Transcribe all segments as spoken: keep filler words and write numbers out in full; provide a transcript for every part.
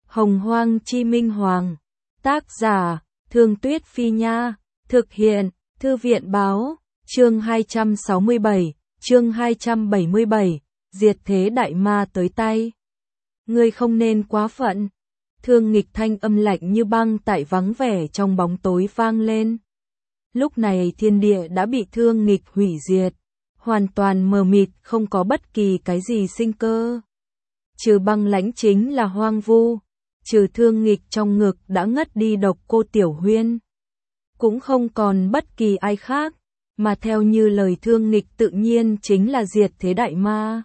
Hồng Hoang Chi Minh Hoàng. Tác giả, Thương Tuyết Phi Nha. Thực hiện, Thư viện Báo. Chương hai trăm sáu mươi bảy, chương hai trăm bảy mươi bảy, diệt thế đại ma tới tay. Ngươi không nên quá phận. Thương Nghịch thanh âm lạnh như băng tại vắng vẻ trong bóng tối vang lên. Lúc này thiên địa đã bị Thương Nghịch hủy diệt, hoàn toàn mờ mịt, không có bất kỳ cái gì sinh cơ. Trừ Băng Lãnh chính là hoang vu, trừ Thương Nghịch trong ngực đã ngất đi Độc Cô Tiểu Huyên, cũng không còn bất kỳ ai khác, mà theo như lời Thương Nghịch tự nhiên chính là diệt thế đại ma.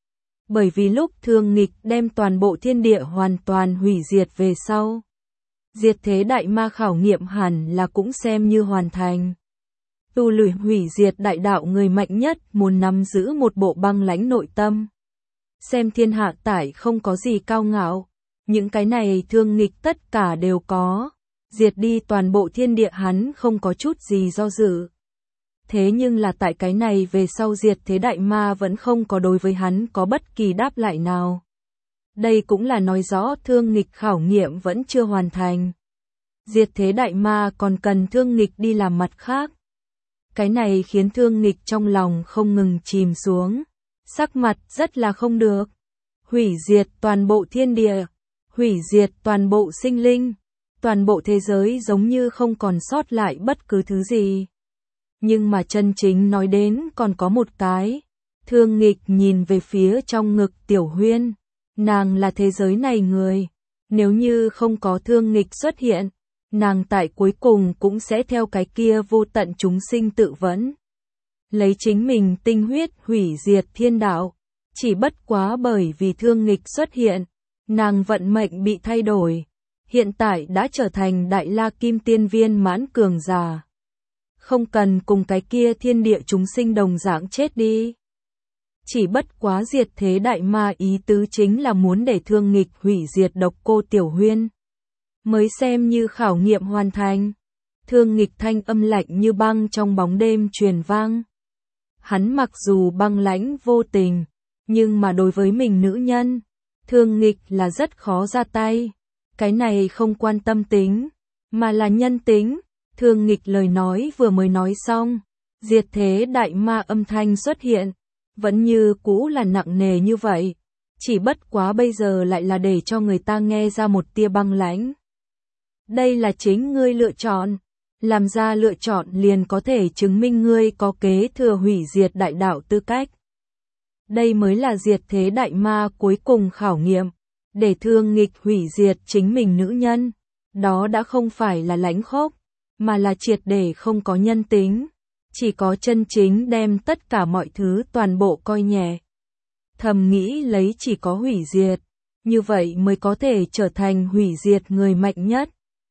Bởi vì lúc Thương Nghịch đem toàn bộ thiên địa hoàn toàn hủy diệt về sau, diệt thế đại ma khảo nghiệm hẳn là cũng xem như hoàn thành. Tu luyện hủy diệt đại đạo người mạnh nhất muốn nắm giữ một bộ băng lãnh nội tâm. Xem thiên hạ tải không có gì cao ngạo, những cái này Thương Nghịch tất cả đều có, diệt đi toàn bộ thiên địa hắn không có chút gì do dự. Thế nhưng là tại cái này về sau diệt thế đại ma vẫn không có đối với hắn có bất kỳ đáp lại nào. Đây cũng là nói rõ Thương Nghịch khảo nghiệm vẫn chưa hoàn thành. Diệt thế đại ma còn cần Thương Nghịch đi làm mặt khác. Cái này khiến Thương Nghịch trong lòng không ngừng chìm xuống, sắc mặt rất là không được. Hủy diệt toàn bộ thiên địa, hủy diệt toàn bộ sinh linh, toàn bộ thế giới giống như không còn sót lại bất cứ thứ gì. Nhưng mà chân chính nói đến còn có một cái. Thương Nghịch nhìn về phía trong ngực Tiểu Huyên, nàng là thế giới này người, nếu như không có Thương Nghịch xuất hiện, nàng tại cuối cùng cũng sẽ theo cái kia vô tận chúng sinh tự vẫn, lấy chính mình tinh huyết hủy diệt thiên đạo. Chỉ bất quá bởi vì Thương Nghịch xuất hiện, nàng vận mệnh bị thay đổi, hiện tại đã trở thành Đại La Kim Tiên viên mãn cường giả, không cần cùng cái kia thiên địa chúng sinh đồng dạng chết đi. Chỉ bất quá diệt thế đại ma ý tứ chính là muốn để Thương Nghịch hủy diệt Độc Cô Tiểu Huyên, mới xem như khảo nghiệm hoàn thành. Thương Nghịch thanh âm lạnh như băng trong bóng đêm truyền vang. Hắn mặc dù băng lãnh vô tình, nhưng mà đối với mình nữ nhân, Thương Nghịch là rất khó ra tay. Cái này không quan tâm tính, mà là nhân tính. Thương Nghịch lời nói vừa mới nói xong, diệt thế đại ma âm thanh xuất hiện, vẫn như cũ là nặng nề như vậy, chỉ bất quá bây giờ lại là để cho người ta nghe ra một tia băng lãnh. Đây là chính ngươi lựa chọn, làm ra lựa chọn liền có thể chứng minh ngươi có kế thừa hủy diệt đại đạo tư cách. Đây mới là diệt thế đại ma cuối cùng khảo nghiệm, để Thương Nghịch hủy diệt chính mình nữ nhân, đó đã không phải là lãnh khốc, mà là triệt để không có nhân tính, chỉ có chân chính đem tất cả mọi thứ toàn bộ coi nhẹ. Thầm nghĩ lấy chỉ có hủy diệt, như vậy mới có thể trở thành hủy diệt người mạnh nhất.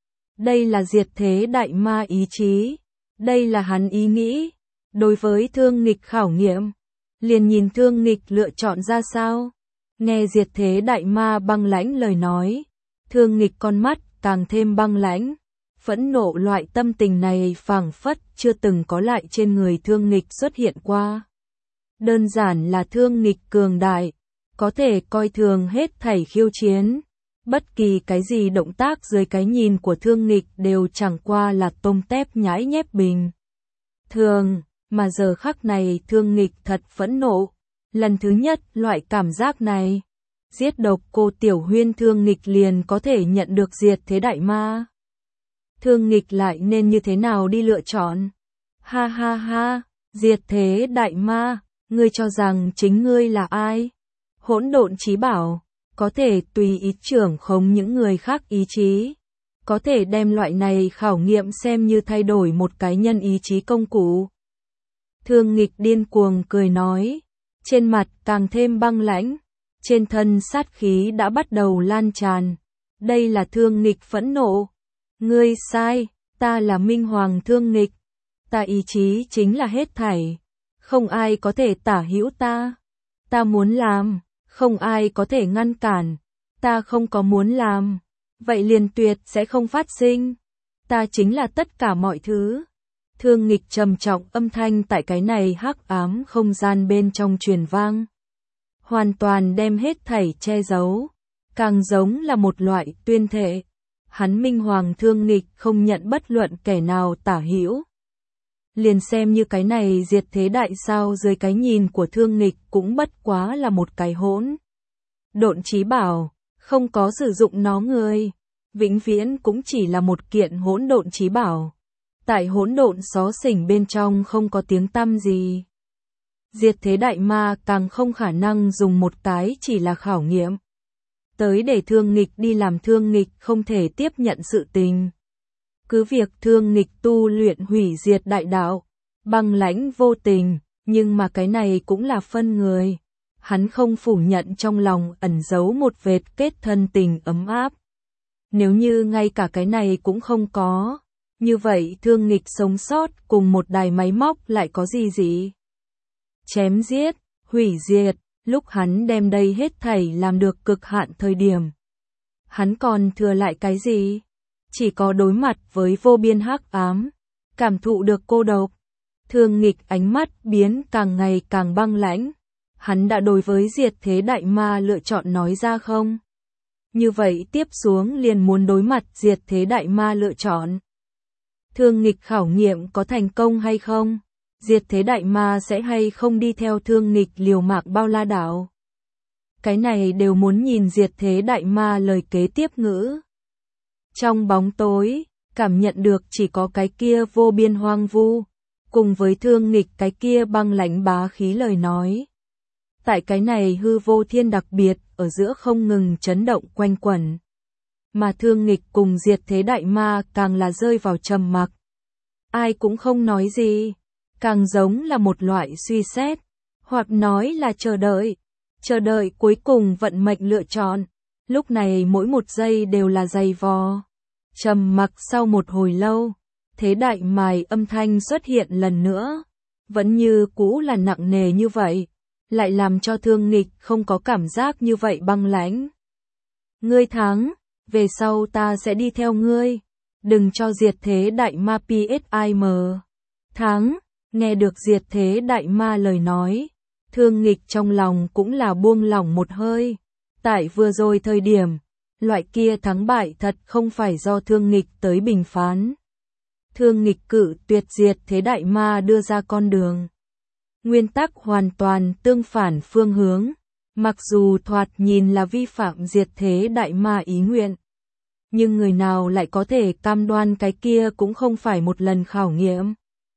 Đây là diệt thế đại ma ý chí, đây là hắn ý nghĩ. Đối với Thương Nghịch khảo nghiệm, liền nhìn Thương Nghịch lựa chọn ra sao. Nghe diệt thế đại ma băng lãnh lời nói, Thương Nghịch con mắt càng thêm băng lãnh. Phẫn nộ loại tâm tình này phảng phất chưa từng có lại trên người Thương Nghịch xuất hiện qua. Đơn giản là Thương Nghịch cường đại, có thể coi thường hết thảy khiêu chiến. Bất kỳ cái gì động tác dưới cái nhìn của Thương Nghịch đều chẳng qua là tôm tép nhãi nhép bình thường, mà giờ khắc này Thương Nghịch thật phẫn nộ. Lần thứ nhất loại cảm giác này, giết Độc Cô Tiểu Huyên Thương Nghịch liền có thể nhận được diệt thế đại ma. Thương Nghịch lại nên như thế nào đi lựa chọn? Ha ha ha, diệt thế đại ma, ngươi cho rằng chính ngươi là ai? Hỗn độn chí bảo, có thể tùy ý trưởng khống những người khác ý chí, có thể đem loại này khảo nghiệm xem như thay đổi một cá nhân ý chí công cụ. Thương Nghịch điên cuồng cười nói, trên mặt càng thêm băng lãnh, trên thân sát khí đã bắt đầu lan tràn. Đây là Thương Nghịch phẫn nộ. Ngươi sai, ta là Minh Hoàng Thương Nghịch, ta ý chí chính là hết thảy, không ai có thể tả hữu ta. Ta muốn làm, không ai có thể ngăn cản, ta không có muốn làm, vậy liền tuyệt sẽ không phát sinh. Ta chính là tất cả mọi thứ. Thương Nghịch trầm trọng âm thanh tại cái này hắc ám không gian bên trong truyền vang, hoàn toàn đem hết thảy che giấu. càng giống là một loại tuyên thệ. Hắn minh hoàng thương nghịch không nhận bất luận kẻ nào tả hữu. Liền xem như cái này diệt thế đại sao dưới cái nhìn của thương nghịch cũng bất quá là một cái hỗn độn chí bảo, không có sử dụng nó người, vĩnh viễn cũng chỉ là một kiện hỗn độn chí bảo. Tại hỗn độn xó xỉnh bên trong không có tiếng tăm gì. Diệt thế đại ma càng không khả năng dùng một cái chỉ là khảo nghiệm tới để thương nghịch đi làm thương nghịch không thể tiếp nhận sự tình. Cứ việc thương nghịch tu luyện hủy diệt đại đạo, băng lãnh vô tình, nhưng mà cái này cũng là phân người. Hắn không phủ nhận trong lòng ẩn giấu một vệt kết thân tình ấm áp. Nếu như ngay cả cái này cũng không có, như vậy thương nghịch sống sót cùng một đài máy móc lại có gì gì? Chém giết, hủy diệt, lúc hắn đem đây hết thảy làm được cực hạn thời điểm. Hắn còn thừa lại cái gì? Chỉ có đối mặt với vô biên hắc ám, cảm thụ được cô độc. Thương nghịch ánh mắt biến càng ngày càng băng lãnh. Hắn đã đối với diệt thế đại ma lựa chọn nói ra không? Như vậy tiếp xuống liền muốn đối mặt diệt thế đại ma lựa chọn. Thương nghịch khảo nghiệm có thành công hay không? Diệt thế đại ma sẽ hay không đi theo thương nghịch liều mạng bao la đảo? Cái này đều muốn nhìn diệt thế đại ma lời kế tiếp ngữ. Trong bóng tối, cảm nhận được chỉ có cái kia vô biên hoang vu, cùng với thương nghịch cái kia băng lãnh bá khí lời nói. Tại cái này hư vô thiên đặc biệt, ở giữa không ngừng chấn động quanh quẩn. Mà thương nghịch cùng diệt thế đại ma càng là rơi vào trầm mặc. Ai cũng không nói gì, càng giống là một loại suy xét, hoặc nói là chờ đợi. Chờ đợi cuối cùng vận mệnh lựa chọn, lúc này mỗi một giây đều là dày vò. Trầm mặc sau một hồi lâu, thế đại mài âm thanh xuất hiện lần nữa, vẫn như cũ là nặng nề như vậy, lại làm cho thương nghịch không có cảm giác như vậy băng lãnh. Ngươi thắng, về sau ta sẽ đi theo ngươi, đừng cho diệt thế đại ma pê ét i em. Thắng, nghe được diệt thế đại ma lời nói, thương nghịch trong lòng cũng là buông lỏng một hơi. Tại vừa rồi thời điểm, loại kia thắng bại thật không phải do thương nghịch tới bình phán. Thương nghịch cử tuyệt diệt thế đại ma đưa ra con đường. Nguyên tắc hoàn toàn tương phản phương hướng, mặc dù thoạt nhìn là vi phạm diệt thế đại ma ý nguyện. Nhưng người nào lại có thể cam đoan cái kia cũng không phải một lần khảo nghiệm.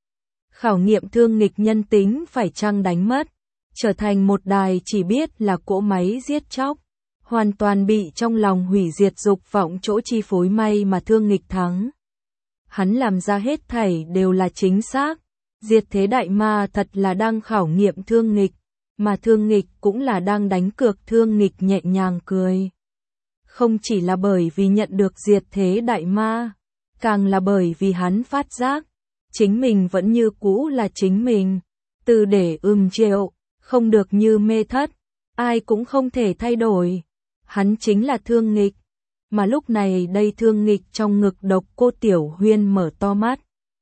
Khảo nghiệm thương nghịch nhân tính phải chăng đánh mất, trở thành một đài chỉ biết là cỗ máy giết chóc, hoàn toàn bị trong lòng hủy diệt dục vọng chỗ chi phối may mà thương nghịch thắng. Hắn làm ra hết thảy đều là chính xác, diệt thế đại ma thật là đang khảo nghiệm thương nghịch, mà thương nghịch cũng là đang đánh cược thương nghịch nhẹ nhàng cười. Không chỉ là bởi vì nhận được diệt thế đại ma, càng là bởi vì hắn phát giác, chính mình vẫn như cũ là chính mình, từ để ưm triệu, không được như mê thất, ai cũng không thể thay đổi. Hắn chính là thương nghịch, mà lúc này đây thương nghịch trong ngực độc cô Tiểu Huyên mở to mắt.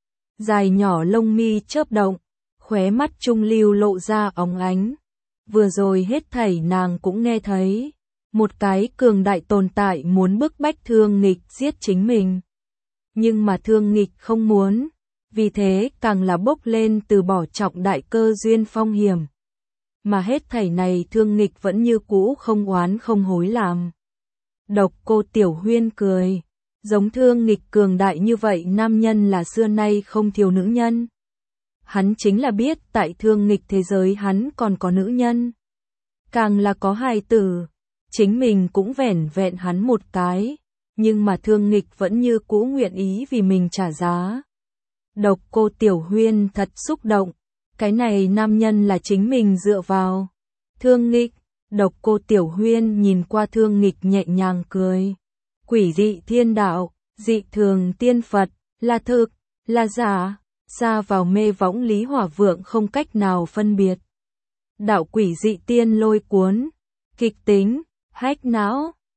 Dài nhỏ lông mi chớp động, khóe mắt trung lưu lộ ra óng ánh. Vừa rồi hết thảy nàng cũng nghe thấy, một cái cường đại tồn tại muốn bức bách thương nghịch giết chính mình. Nhưng mà thương nghịch không muốn, vì thế càng là bốc lên từ bỏ trọng đại cơ duyên phong hiểm. Mà hết thảy này thương nghịch vẫn như cũ không oán không hối làm. Độc cô Tiểu Huyên cười, giống thương nghịch cường đại như vậy nam nhân là xưa nay không thiếu nữ nhân. Hắn chính là biết tại thương nghịch thế giới hắn còn có nữ nhân. Càng là có hài tử, chính mình cũng vẻn vẹn hắn một cái, nhưng mà thương nghịch vẫn như cũ nguyện ý vì mình trả giá. Độc cô Tiểu Huyên thật xúc động, cái này nam nhân là chính mình dựa vào. Thương nghịch, độc cô Tiểu Huyên nhìn qua thương nghịch nhẹ nhàng cười. Quỷ dị thiên đạo, dị thường tiên Phật, là thực, là giả, xa vào mê võng Lý Hỏa Vượng không cách nào phân biệt. Đạo quỷ dị tiên lôi cuốn, kịch tính, hách não,